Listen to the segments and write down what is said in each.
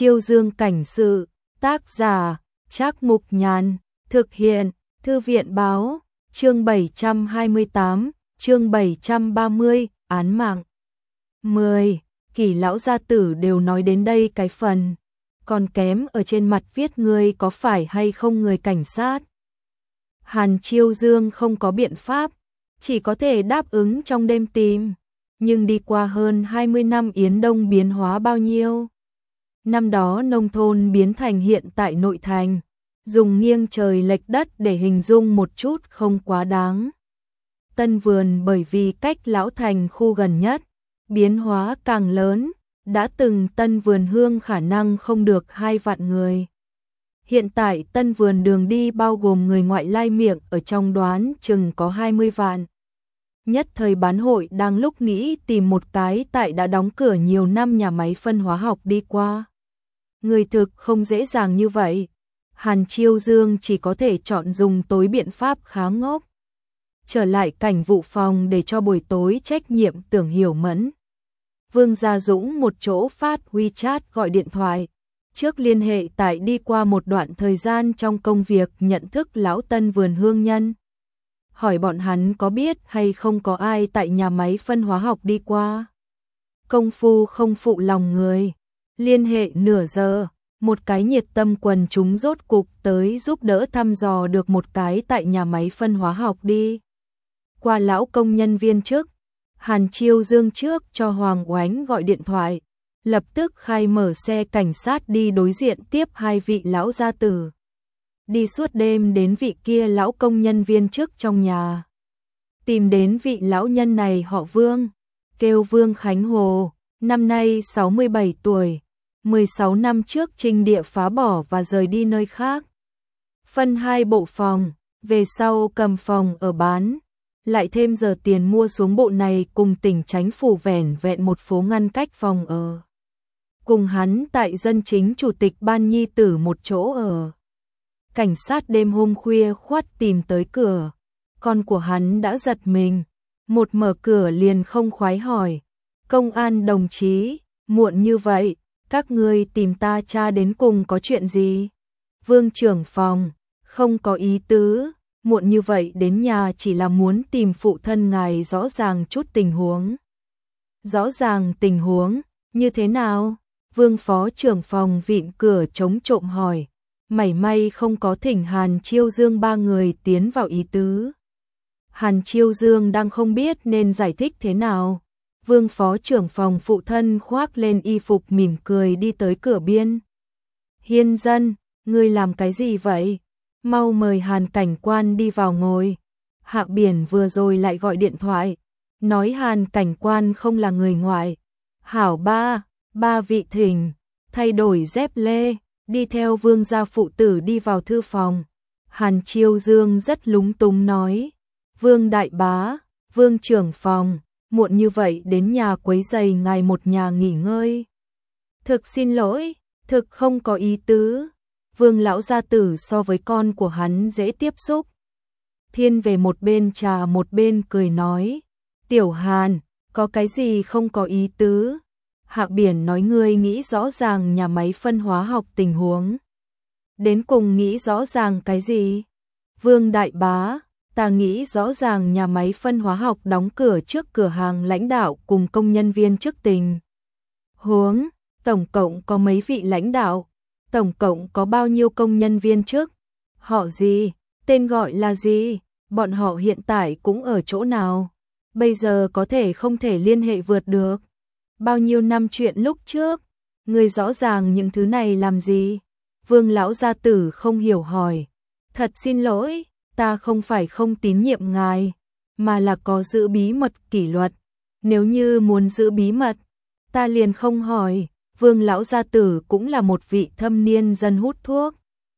Chiêu Dương cảnh sự, tác giả, Trác Mục Nhàn, thực hiện, Thư viện báo, chương 728, chương 730, án mạng. 10. Kỷ lão gia tử đều nói đến đây cái phần, còn kém ở trên mặt viết ngươi có phải hay không người cảnh sát. Hàn Chiêu Dương không có biện pháp, chỉ có thể đáp ứng trong đêm tìm, nhưng đi qua hơn 20 năm Yến Đông biến hóa bao nhiêu. Năm đó nông thôn biến thành hiện tại nội thành, dùng nghiêng trời lệch đất để hình dung một chút không quá đáng. Tân Vườn bởi vì cách lão thành khu gần nhất, biến hóa càng lớn, đã từng Tân Vườn Hương khả năng không được 2 vạn người. Hiện tại Tân Vườn đường đi bao gồm người ngoại lai miệng ở trong đoán chừng có 20 vạn. Nhất thời bán hội đang lúc nghĩ tìm một cái tại đã đóng cửa nhiều năm nhà máy phân hóa học đi qua. Người thực không dễ dàng như vậy. Hàn Chiêu Dương chỉ có thể chọn dùng tối biện pháp khá ngốc. Trở lại cảnh vụ phòng để cho buổi tối trách nhiệm Tưởng Hiểu Mẫn. Vương Gia Dũng một chỗ phát WeChat gọi điện thoại. Trước liên hệ tại đi qua một đoạn thời gian trong công việc nhận thức lão Tân Vườn Hương nhân. Hỏi bọn hắn có biết hay không có ai tại nhà máy phân hóa học đi qua. Công phu không phụ lòng người. Liên hệ nửa giờ, một cái nhiệt tâm quần chúng rốt cục tới giúp đỡ thăm dò được một cái tại nhà máy phân hóa học đi. Qua lão công nhân viên chức, Hàn Chiêu Dương trước cho Hoàng Oánh gọi điện thoại, lập tức khai mở xe cảnh sát đi đối diện tiếp 2 vị lão gia tử. Đi suốt đêm đến vị kia lão công nhân viên chức trong nhà. Tìm đến vị lão nhân này họ Vương, kêu Vương Khánh Hồ, năm nay 67 tuổi, 16 năm trước trinh địa phá bỏ và rời đi nơi khác. Phân 2 bộ phòng, về sau cầm phòng ở bán, lại thêm giờ tiền mua xuống bộ này cùng tỉnh Chánh phủ vẻn vẹn một phố ngăn cách phòng ở. Cùng hắn tại dân chính chủ tịch ban nhi tử một chỗ ở. Cảnh sát đêm hôm khuya khoắt tìm tới cửa, con của hắn đã giật mình, một mở cửa liền không khoái hỏi, công an đồng chí, muộn như vậy, các ngươi tìm ta cha đến cùng có chuyện gì? Vương trưởng phòng, không có ý tứ, muộn như vậy đến nhà chỉ là muốn tìm phụ thân ngài rõ ràng chút tình huống. Rõ ràng tình huống, như thế nào? Vương phó trưởng phòng vịn cửa chống trộm hỏi. Mảy may không có thỉnh Hàn Chiêu Dương 3 người tiến vào ý tứ. Hàn Chiêu Dương đang không biết nên giải thích thế nào. Vương phó trưởng phòng phụ thân khoác lên y phục mỉm cười đi tới cửa biên. Hiên dân, ngươi làm cái gì vậy? Mau mời Hàn cảnh quan đi vào ngồi. Hạ Biển vừa rồi lại gọi điện thoại, nói Hàn cảnh quan không là người ngoại. Hảo ba vị thỉnh, thay đổi dép lê. Đi theo Vương gia phụ tử đi vào thư phòng. Hàn Chiêu Dương rất lúng túng nói. Vương đại bá, Vương trưởng phòng, muộn như vậy đến nhà quấy rầy ngài một nhà nghỉ ngơi. Thực xin lỗi, thực không có ý tứ. Vương lão gia tử so với con của hắn dễ tiếp xúc. Thiên về một bên trà một bên cười nói. Tiểu Hàn, có cái gì không có ý tứ? Hạ Biển nói ngươi nghĩ rõ ràng nhà máy phân hóa học tình huống. Đến cùng nghĩ rõ ràng cái gì? Vương đại bá, ta nghĩ rõ ràng nhà máy phân hóa học đóng cửa trước cửa hàng lãnh đạo cùng công nhân viên chức tình huống. Tổng cộng có mấy vị lãnh đạo? Tổng cộng có bao nhiêu công nhân viên chức? Họ gì? Tên gọi là gì? Bọn họ hiện tại cũng ở chỗ nào? Bây giờ có thể không thể liên hệ vượt được? Bao nhiêu năm chuyện lúc trước, người rõ ràng những thứ này làm gì? Vương lão gia tử không hiểu hỏi. Thật xin lỗi, ta không phải không tín nhiệm ngài, mà là có giữ bí mật kỷ luật. Nếu như muốn giữ bí mật, ta liền không hỏi. Vương lão gia tử cũng là một vị thâm niên dân hút thuốc.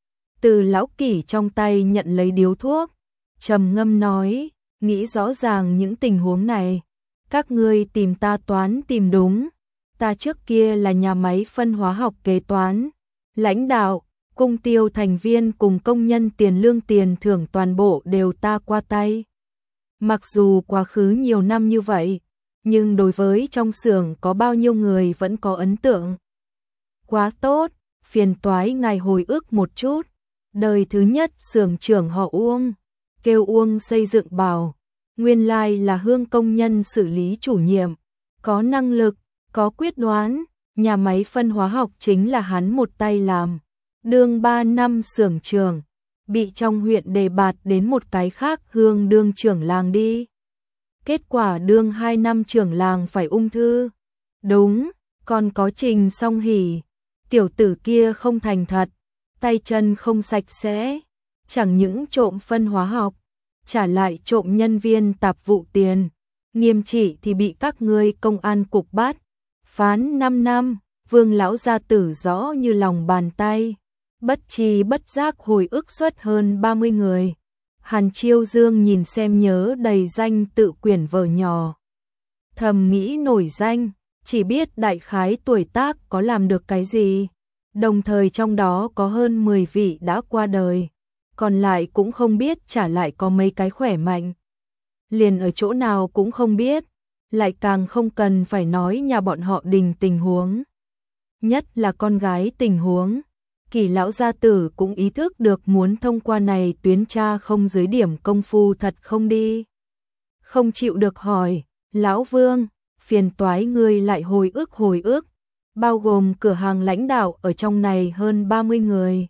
Từ lão kỷ trong tay nhận lấy điếu thuốc, trầm ngâm nói, nghĩ rõ ràng những tình huống này. Các ngươi tìm ta toán tìm đúng. Ta trước kia là nhà máy phân hóa học kế toán. Lãnh đạo, cung tiêu thành viên cùng công nhân tiền lương tiền thưởng toàn bộ đều ta qua tay. Mặc dù quá khứ nhiều năm như vậy, nhưng đối với trong xưởng có bao nhiêu người vẫn có ấn tượng. Quá tốt, phiền toái ngài hồi ức một chút. Đời thứ nhất xưởng trưởng họ Uông, kêu Uông Xây Dựng bảo, nguyên lai là Hương công nhân xử lý chủ nhiệm, có năng lực, có quyết đoán, nhà máy phân hóa học chính là hắn một tay làm. Đương 3 năm xưởng trưởng, bị trong huyện đề bạt đến một cái khác Hương đương trưởng làng đi. Kết quả đương 2 năm trưởng làng phải ung thư. Đúng, còn có Trình Song Hỷ, tiểu tử kia không thành thật, tay chân không sạch sẽ, chẳng những trộm phân hóa học, trả lại trộm nhân viên tạp vụ tiền, nghiêm trị thì bị các ngươi công an cục bắt, phán 5 năm, Vương lão gia tử rõ như lòng bàn tay, bất tri bất giác hồi ức suất hơn 30 người. Hàn Chiêu Dương nhìn xem nhớ đầy danh tự quyển vở nhỏ, thầm nghĩ nổi danh, chỉ biết đại khái tuổi tác có làm được cái gì, đồng thời trong đó có hơn 10 vị đã qua đời, còn lại cũng không biết trả lại có mấy cái khỏe mạnh. Liền ở chỗ nào cũng không biết, lại càng không cần phải nói nhà bọn họ Đình tình huống. Nhất là con gái tình huống, Kỳ lão gia tử cũng ý thức được muốn thông qua này tuyến tra không dưới điểm công phu thật không đi. Không chịu được hỏi, lão Vương, phiền toái ngươi lại hồi ức, bao gồm cửa hàng lãnh đạo ở trong này hơn 30 người.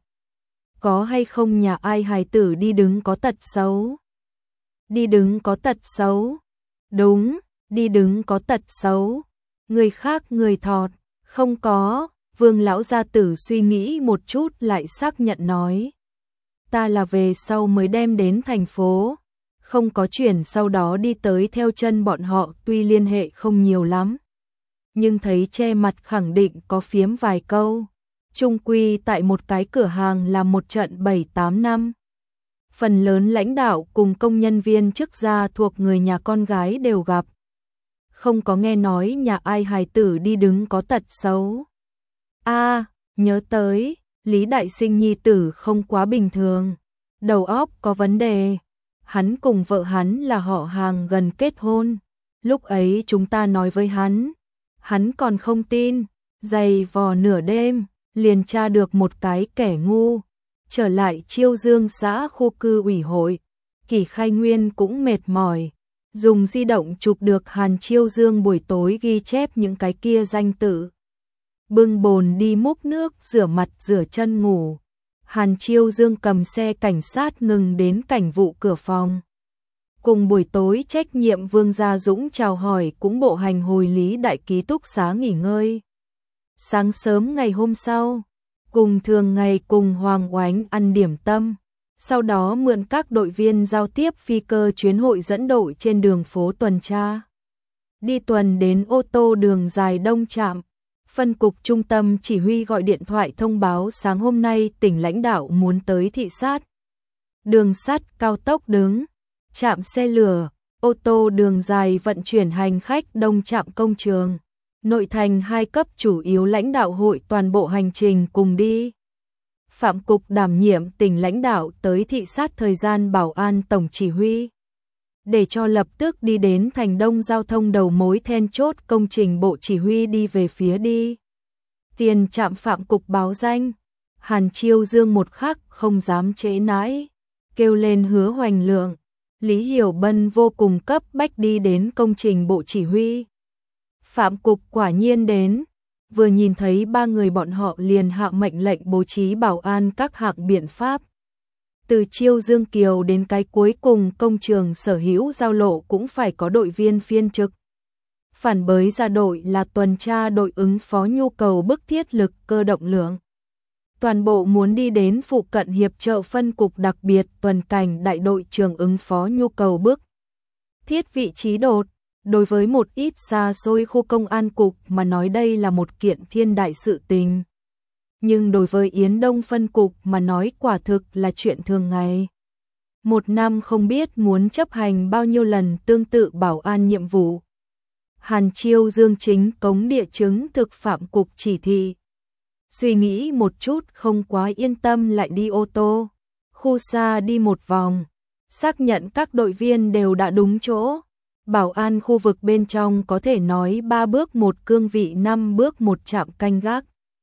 Có hay không nhà ai hài tử đi đứng có tật xấu? Đi đứng có tật xấu? Đúng, đi đứng có tật xấu. Người khác người thọt, không có. Vương lão gia tử suy nghĩ một chút lại xác nhận nói. Ta là về sau mới đem đến thành phố, không có chuyển sau đó đi tới theo chân bọn họ, tuy liên hệ không nhiều lắm. Nhưng thấy che mặt khẳng định có phiếm vài câu. Chung quy tại một cái cửa hàng làm một trận 7-8 năm. Phần lớn lãnh đạo cùng công nhân viên chức gia thuộc người nhà con gái đều gặp. Không có nghe nói nhà ai hài tử đi đứng có tật xấu. Nhớ tới, Lý Đại Sinh nhi tử không quá bình thường, đầu óc có vấn đề. Hắn cùng vợ hắn là họ hàng gần kết hôn. Lúc ấy chúng ta nói với hắn còn không tin, dày vò nửa đêm, liền tra được một cái kẻ ngu. Trở lại Chiêu Dương xã khu cư ủy hội, Kỷ Khai Nguyên cũng mệt mỏi, dùng di động chụp được Hàn Chiêu Dương buổi tối ghi chép những cái kia danh tự. Bưng bồn đi múc nước, rửa mặt rửa chân ngủ. Hàn Chiêu Dương cầm xe cảnh sát ngừng đến cảnh vụ cửa phòng. Cùng buổi tối trách nhiệm Vương Gia Dũng chào hỏi cũng bộ hành hồi Lý Đại ký túc xá nghỉ ngơi. Sáng sớm ngày hôm sau, cùng thường ngày cùng Hoàng Oánh ăn điểm tâm, sau đó mượn các đội viên giao tiếp phi cơ chuyến hội dẫn đội trên đường phố tuần tra. Đi tuần đến ô tô đường dài Đông Trạm. Phân cục trung tâm chỉ huy gọi điện thoại thông báo sáng hôm nay tỉnh lãnh đạo muốn tới thị sát. Đường sắt cao tốc đứng, trạm xe lửa, ô tô đường dài vận chuyển hành khách Đông Trạm công trường. Nội thành 2 cấp chủ yếu lãnh đạo hội toàn bộ hành trình cùng đi. Phạm cục đảm nhiệm tỉnh lãnh đạo tới thị sát thời gian bảo an tổng chỉ huy. Để cho lập tức đi đến thành đông giao thông đầu mối then chốt công trình bộ chỉ huy đi về phía đi. Tiền trạm Phạm cục báo danh, Hàn Chiêu Dương một khắc không dám trễ nãi, kêu lên Hứa Hoành Lượng, Lý Hiểu Bân vô cùng cấp bách đi đến công trình bộ chỉ huy. Phạm cục quả nhiên đến, vừa nhìn thấy 3 người bọn họ liền hạ mệnh lệnh bố trí bảo an các hạng biện pháp. Từ Chiêu Dương Kiều đến cái cuối cùng công trường sở hữu giao lộ cũng phải có đội viên phiên trực. Phản bới ra đội là tuần tra đội ứng phó nhu cầu bức thiết lực cơ động lượng. Toàn bộ muốn đi đến phụ cận hiệp trợ phân cục đặc biệt tuần cảnh đại đội trưởng ứng phó nhu cầu bức thiết vị trí đột. Đối với một ít xa xôi khu công an cục mà nói đây là một kiện thiên đại sự tình. Nhưng đối với Yến Đông phân cục mà nói quả thực là chuyện thường ngày. Một năm không biết muốn chấp hành bao nhiêu lần tương tự bảo an nhiệm vụ. Hàn Chiêu Dương chính cống địa chứng thực Phạm cục chỉ thị. Suy nghĩ một chút không quá yên tâm lại đi ô tô. Khu xa đi một vòng. Xác nhận các đội viên đều đã đúng chỗ. Bảo an khu vực bên trong có thể nói 3 bước một cương vị 5 bước một trạm canh gác.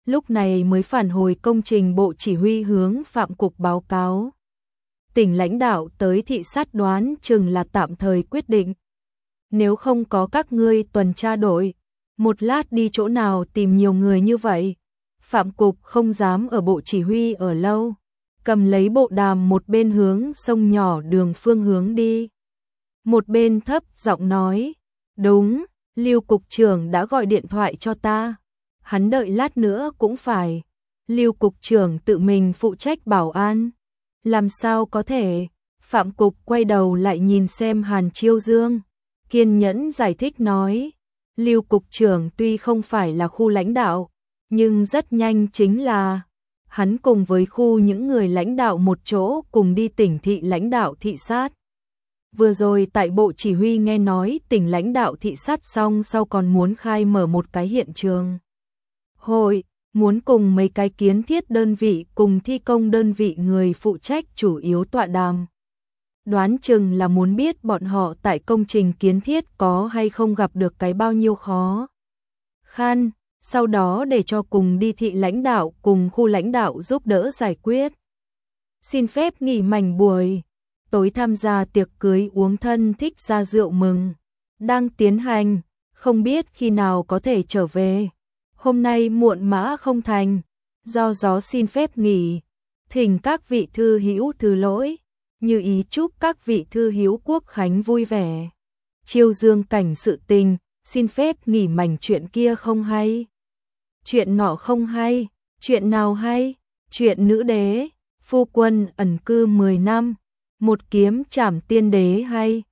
lúc này mới phản hồi công trình bộ chỉ huy hướng Phạm Cục báo cáo. Tỉnh lãnh đạo tới thị sát đoán chừng là tạm thời quyết định. Nếu không có các ngươi tuần tra đội, một lát đi chỗ nào tìm nhiều người như vậy. Phạm Cục không dám ở bộ chỉ huy ở lâu, cầm lấy bộ đàm một bên hướng sông nhỏ đường phương hướng đi. Một bên thấp giọng nói, đúng, Lưu Cục trưởng đã gọi điện thoại cho ta. Hắn đợi lát nữa cũng phải. Lưu Cục trưởng tự mình phụ trách bảo an. Làm sao có thể? Phạm Cục quay đầu lại nhìn xem Hàn Chiêu Dương, kiên nhẫn giải thích nói, Lưu Cục trưởng tuy không phải là khu lãnh đạo, nhưng rất nhanh chính là hắn cùng với khu những người lãnh đạo một chỗ cùng đi tỉnh thị lãnh đạo thị sát. Vừa rồi tại bộ chỉ huy nghe nói tỉnh lãnh đạo thị sát xong sau còn muốn khai mở một cái hiện trường hội, muốn cùng mấy cái kiến thiết đơn vị cùng thi công đơn vị người phụ trách chủ yếu tọa đàm. Đoán chừng là muốn biết bọn họ tại công trình kiến thiết có hay không gặp được cái bao nhiêu khó khăn, sau đó để cho cùng đi thị lãnh đạo cùng khu lãnh đạo giúp đỡ giải quyết. Xin phép nghỉ mảnh buổi tối tham gia tiệc cưới uống thân thích ra rượu mừng đang tiến hành, không biết khi nào có thể trở về. Hôm nay muộn mã không thành, do gió xin phép nghỉ, thỉnh các vị thư hữu thứ lỗi, như ý chúc các vị thư hữu quốc khánh vui vẻ. Chiêu Dương cảnh sự tình, xin phép nghỉ mảnh chuyện kia không hay. Chuyện nọ không hay, chuyện nào hay? Chuyện nữ đế, phu quân ẩn cư 10 năm, một kiếm trảm tiên đế hay.